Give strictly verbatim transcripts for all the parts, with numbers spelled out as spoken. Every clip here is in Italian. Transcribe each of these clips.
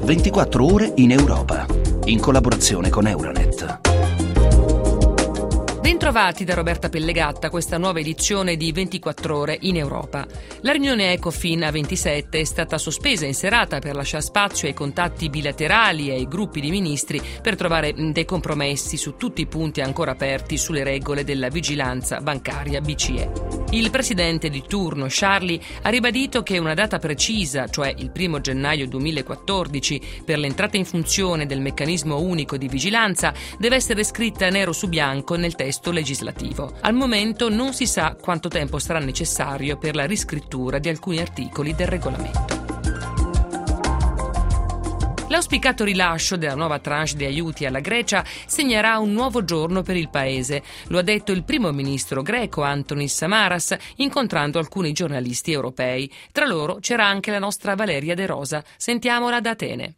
ventiquattro ore in Europa, in collaborazione con Euronet. Bentrovati da Roberta Pellegatta, questa nuova edizione di ventiquattro ore in Europa. La riunione Ecofin a ventisette è stata sospesa in serata per lasciare spazio ai contatti bilaterali e ai gruppi di ministri per trovare dei compromessi su tutti i punti ancora aperti sulle regole della vigilanza bancaria B C E. Il presidente di turno, Charlie, ha ribadito che una data precisa, cioè il primo gennaio duemilaquattordici, per l'entrata in funzione del meccanismo unico di vigilanza deve essere scritta nero su bianco nel testo legislativo. Al momento non si sa quanto tempo sarà necessario per la riscrittura di alcuni articoli del regolamento. L'auspicato rilascio della nuova tranche di aiuti alla Grecia segnerà un nuovo giorno per il paese. Lo ha detto il primo ministro greco Antonis Samaras incontrando alcuni giornalisti europei. Tra loro c'era anche la nostra Valeria De Rosa. Sentiamola da Atene.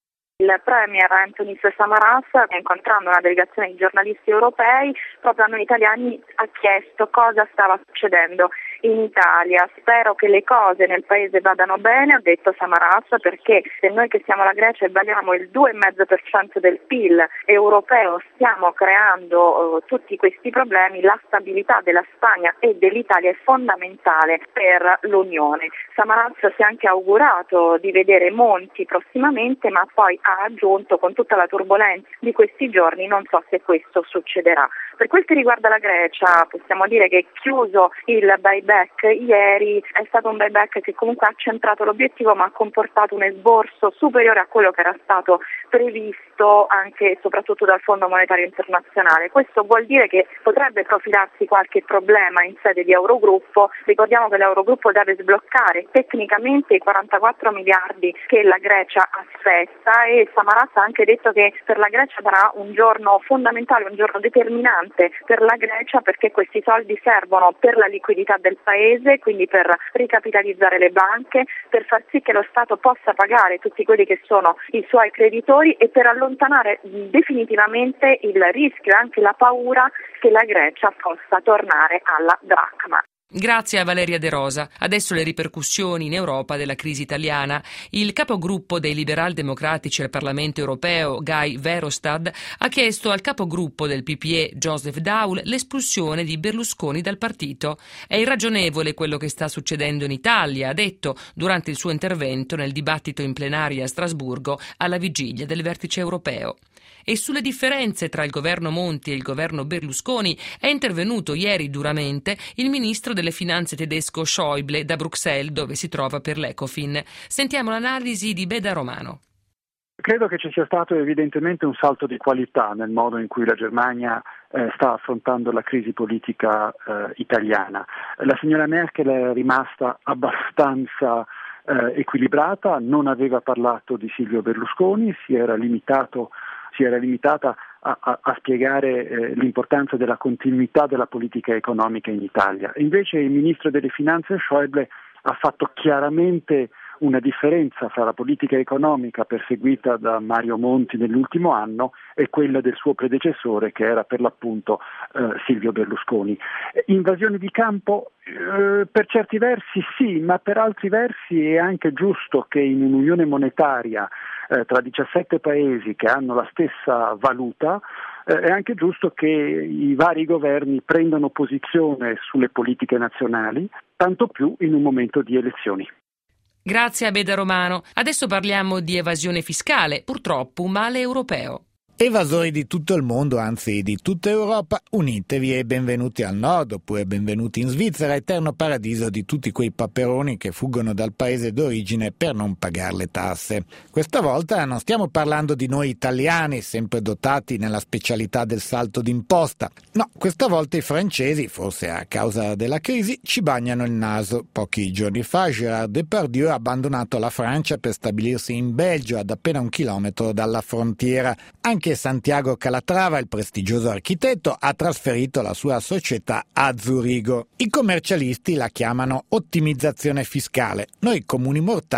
Il premier Antonis Samaras, incontrando una delegazione di giornalisti europei, proprio a noi italiani ha chiesto cosa stava succedendo in Italia. Spero che le cose nel paese vadano bene, ha detto Samaras, perché se noi che siamo la Grecia e valiamo il due virgola cinque per cento del P I L europeo stiamo creando uh, tutti questi problemi, la stabilità della Spagna e dell'Italia è fondamentale per l'Unione. Samaras si è anche augurato di vedere Monti prossimamente, ma poi ha aggiunto con tutta la turbolenza di questi giorni non so se questo succederà. Per quel che riguarda la Grecia possiamo dire che chiuso il buyback ieri è stato un buyback che comunque ha centrato l'obiettivo ma ha comportato un esborso superiore a quello che era stato previsto anche e soprattutto dal Fondo Monetario Internazionale. Questo vuol dire che potrebbe profilarsi qualche problema in sede di Eurogruppo. Ricordiamo che l'Eurogruppo deve sbloccare tecnicamente i quarantaquattro miliardi che la Grecia aspetta e Samaras ha anche detto che per la Grecia sarà un giorno fondamentale, un giorno determinante per la Grecia perché questi soldi servono per la liquidità del paese, quindi per ricapitalizzare le banche, per far sì che lo Stato possa pagare tutti quelli che sono i suoi creditori e per allontanare definitivamente il rischio e anche la paura che la Grecia possa tornare alla dracma. Grazie a Valeria De Rosa. Adesso le ripercussioni in Europa della crisi italiana. Il capogruppo dei liberal-democratici al Parlamento europeo, Guy Verhofstadt, ha chiesto al capogruppo del P P E, Joseph Daul, l'espulsione di Berlusconi dal partito. È irragionevole quello che sta succedendo in Italia, ha detto durante il suo intervento nel dibattito in plenaria a Strasburgo alla vigilia del vertice europeo. E sulle differenze tra il governo Monti e il governo Berlusconi è intervenuto ieri duramente il ministro delle finanze tedesco Schäuble da Bruxelles, dove si trova per l'Ecofin. Sentiamo l'analisi di Beda Romano. Credo che ci sia stato evidentemente un salto di qualità nel modo in cui la Germania eh, sta affrontando la crisi politica eh, italiana. La signora Merkel è rimasta abbastanza eh, equilibrata, non aveva parlato di Silvio Berlusconi, si era limitato si era limitata a, a, a spiegare eh, l'importanza della continuità della politica economica in Italia. Invece il ministro delle finanze Schäuble ha fatto chiaramente una differenza fra la politica economica perseguita da Mario Monti nell'ultimo anno e quella del suo predecessore che era per l'appunto eh, Silvio Berlusconi. Invasione di campo eh, per certi versi sì, ma per altri versi è anche giusto che in un'unione monetaria eh, tra diciassette paesi che hanno la stessa valuta eh, è anche giusto che i vari governi prendano posizione sulle politiche nazionali, tanto più in un momento di elezioni. Grazie a Beda Romano. Adesso parliamo di evasione fiscale, purtroppo un male europeo. Evasori di tutto il mondo, anzi di tutta Europa, unitevi e benvenuti al nord, oppure benvenuti in Svizzera, eterno paradiso di tutti quei paperoni che fuggono dal paese d'origine per non pagare le tasse. Questa volta non stiamo parlando di noi italiani, sempre dotati nella specialità del salto d'imposta. No, questa volta i francesi, forse a causa della crisi, ci bagnano il naso. Pochi giorni fa Gérard Depardieu ha abbandonato la Francia per stabilirsi in Belgio, ad appena un chilometro dalla frontiera. Anche Santiago Calatrava, il prestigioso architetto, ha trasferito la sua società a Zurigo. I commercialisti la chiamano ottimizzazione fiscale. Noi comuni mortali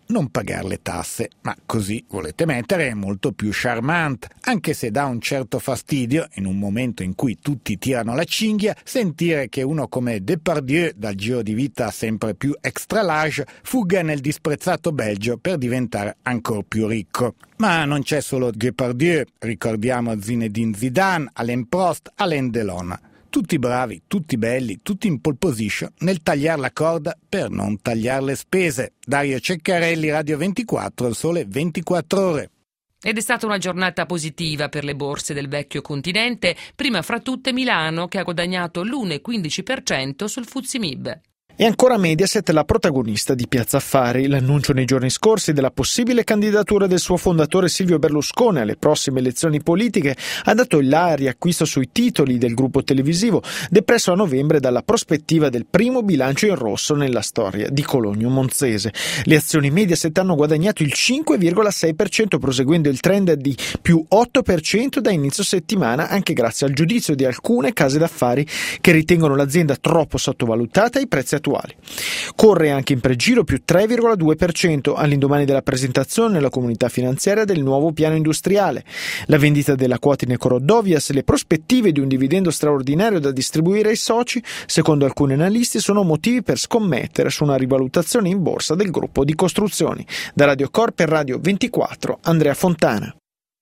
non pagare le tasse, ma così, volete mettere, è molto più charmante, anche se dà un certo fastidio, in un momento in cui tutti tirano la cinghia, sentire che uno come Depardieu, dal giro di vita sempre più extra large, fugga nel disprezzato Belgio per diventare ancora più ricco. Ma non c'è solo Depardieu, ricordiamo Zinedine Zidane, Alain Prost, Alain Delon. Tutti bravi, tutti belli, tutti in pole position nel tagliare la corda per non tagliare le spese. Dario Ceccarelli, Radio ventiquattro, il Sole ventiquattro Ore. Ed è stata una giornata positiva per le borse del vecchio continente, prima fra tutte Milano, che ha guadagnato l'uno virgola quindici per cento sul F T S E M I B. E ancora Mediaset la protagonista di Piazza Affari. L'annuncio nei giorni scorsi della possibile candidatura del suo fondatore Silvio Berlusconi alle prossime elezioni politiche ha dato il là al riacquisto sui titoli del gruppo televisivo, depresso a novembre dalla prospettiva del primo bilancio in rosso nella storia di Cologno Monzese. Le azioni Mediaset hanno guadagnato il cinque virgola sei per cento, proseguendo il trend di più otto per cento da inizio settimana, anche grazie al giudizio di alcune case d'affari che ritengono l'azienda troppo sottovalutata ai prezzi attuali. Corre anche in pregiro più tre virgola due per cento all'indomani della presentazione nella comunità finanziaria del nuovo piano industriale. La vendita della quota in Ecorodovias e le prospettive di un dividendo straordinario da distribuire ai soci, secondo alcuni analisti, sono motivi per scommettere su una rivalutazione in borsa del gruppo di costruzioni. Da Radio Cor per Radio ventiquattro, Andrea Fontana.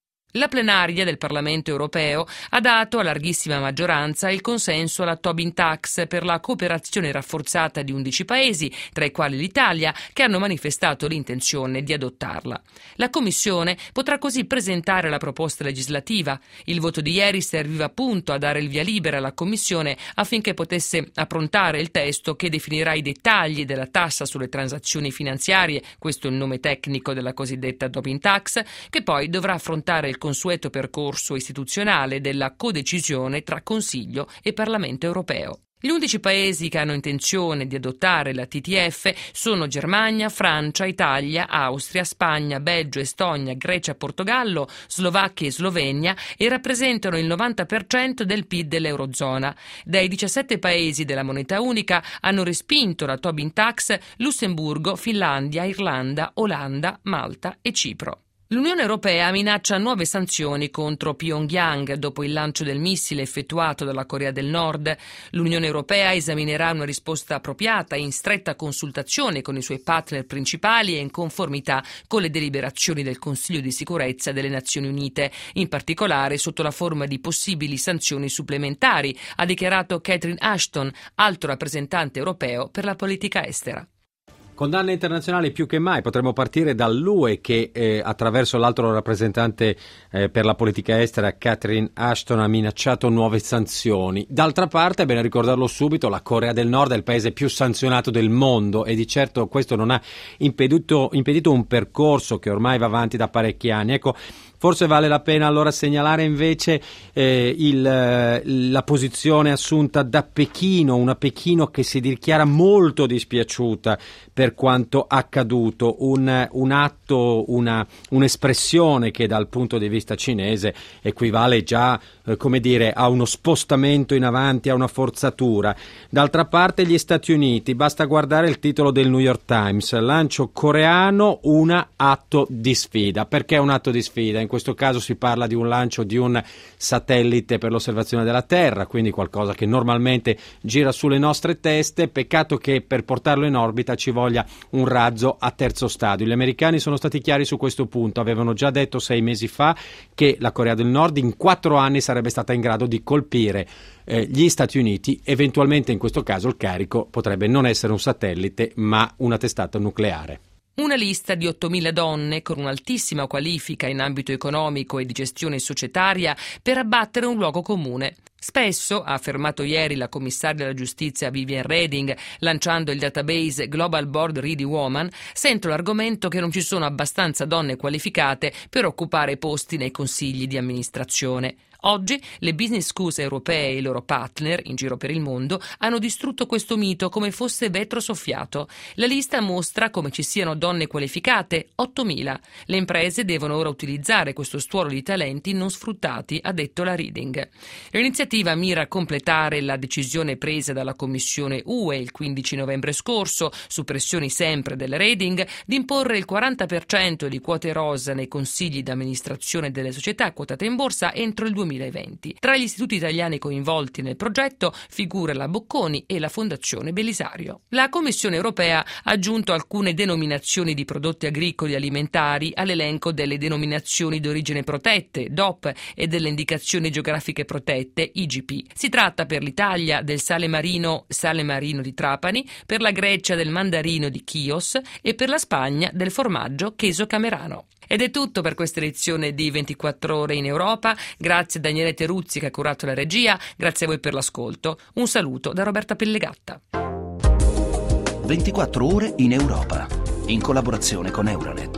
La plenaria del Parlamento europeo ha dato a larghissima maggioranza il consenso alla Tobin Tax per la cooperazione rafforzata di undici paesi, tra i quali l'Italia, che hanno manifestato l'intenzione di adottarla. La Commissione potrà così presentare la proposta legislativa. Il voto di ieri serviva appunto a dare il via libera alla Commissione affinché potesse approntare il testo che definirà i dettagli della tassa sulle transazioni finanziarie, questo è il nome tecnico della cosiddetta Tobin Tax, che poi dovrà affrontare il consueto percorso istituzionale della codecisione tra Consiglio e Parlamento europeo. Gli undici paesi che hanno intenzione di adottare la T T F sono Germania, Francia, Italia, Austria, Spagna, Belgio, Estonia, Grecia, Portogallo, Slovacchia e Slovenia e rappresentano il novanta per cento del P I D dell'Eurozona. Dai diciassette paesi della moneta unica hanno respinto la Tobin Tax Lussemburgo, Finlandia, Irlanda, Olanda, Malta e Cipro. L'Unione Europea minaccia nuove sanzioni contro Pyongyang dopo il lancio del missile effettuato dalla Corea del Nord. L'Unione Europea esaminerà una risposta appropriata in stretta consultazione con i suoi partner principali e in conformità con le deliberazioni del Consiglio di sicurezza delle Nazioni Unite, in particolare sotto la forma di possibili sanzioni supplementari, ha dichiarato Catherine Ashton, alto rappresentante europeo per la politica estera. Condanne internazionali più che mai, potremmo partire dall'U E che eh, attraverso l'altro rappresentante eh, per la politica estera Catherine Ashton ha minacciato nuove sanzioni. D'altra parte, è bene ricordarlo subito, la Corea del Nord è il paese più sanzionato del mondo e di certo questo non ha impedito, impedito un percorso che ormai va avanti da parecchi anni. Ecco, forse vale la pena allora segnalare invece eh, il, la posizione assunta da Pechino, una Pechino che si dichiara molto dispiaciuta per quanto accaduto, un, un atto, una, un'espressione che dal punto di vista cinese equivale già eh, come dire, a uno spostamento in avanti, a una forzatura. D'altra parte gli Stati Uniti, basta guardare il titolo del New York Times, lancio coreano, un atto di sfida. Perché un atto di sfida? In questo caso si parla di un lancio di un satellite per l'osservazione della Terra, quindi qualcosa che normalmente gira sulle nostre teste, peccato che per portarlo in orbita ci voglia un razzo a terzo stadio. Gli americani sono stati chiari su questo punto, avevano già detto sei mesi fa che la Corea del Nord in quattro anni sarebbe stata in grado di colpire eh, gli Stati Uniti, eventualmente in questo caso il carico potrebbe non essere un satellite ma una testata nucleare. Una lista di ottomila donne con un'altissima qualifica in ambito economico e di gestione societaria per abbattere un luogo comune. Spesso, ha affermato ieri la commissaria della giustizia Viviane Reding, lanciando il database Global Board Ready Woman, sento l'argomento che non ci sono abbastanza donne qualificate per occupare posti nei consigli di amministrazione. Oggi le business schools europee e i loro partner in giro per il mondo hanno distrutto questo mito come fosse vetro soffiato. La lista mostra come ci siano donne qualificate, ottomila. Le imprese devono ora utilizzare questo stuolo di talenti non sfruttati, ha detto la Reading. L'iniziativa mira a completare la decisione presa dalla Commissione U E il quindici novembre scorso, su pressioni sempre della Reading, di imporre il quaranta per cento di quote rosa nei consigli d'amministrazione delle società quotate in borsa entro il duemilaventi. Tra gli istituti italiani coinvolti nel progetto figura la Bocconi e la Fondazione Belisario. La Commissione europea ha aggiunto alcune denominazioni di prodotti agricoli e alimentari all'elenco delle denominazioni d'origine protette, D O P, e delle indicazioni geografiche protette, I G P. Si tratta per l'Italia del sale marino, sale marino di Trapani, per la Grecia del mandarino di Chios e per la Spagna del formaggio Cheso Camerano. Ed è tutto per questa edizione di ventiquattro ore in Europa. Grazie a Daniele Teruzzi che ha curato la regia, grazie a voi per l'ascolto. Un saluto da Roberta Pellegatta. ventiquattro ore in Europa, in collaborazione con Euronet.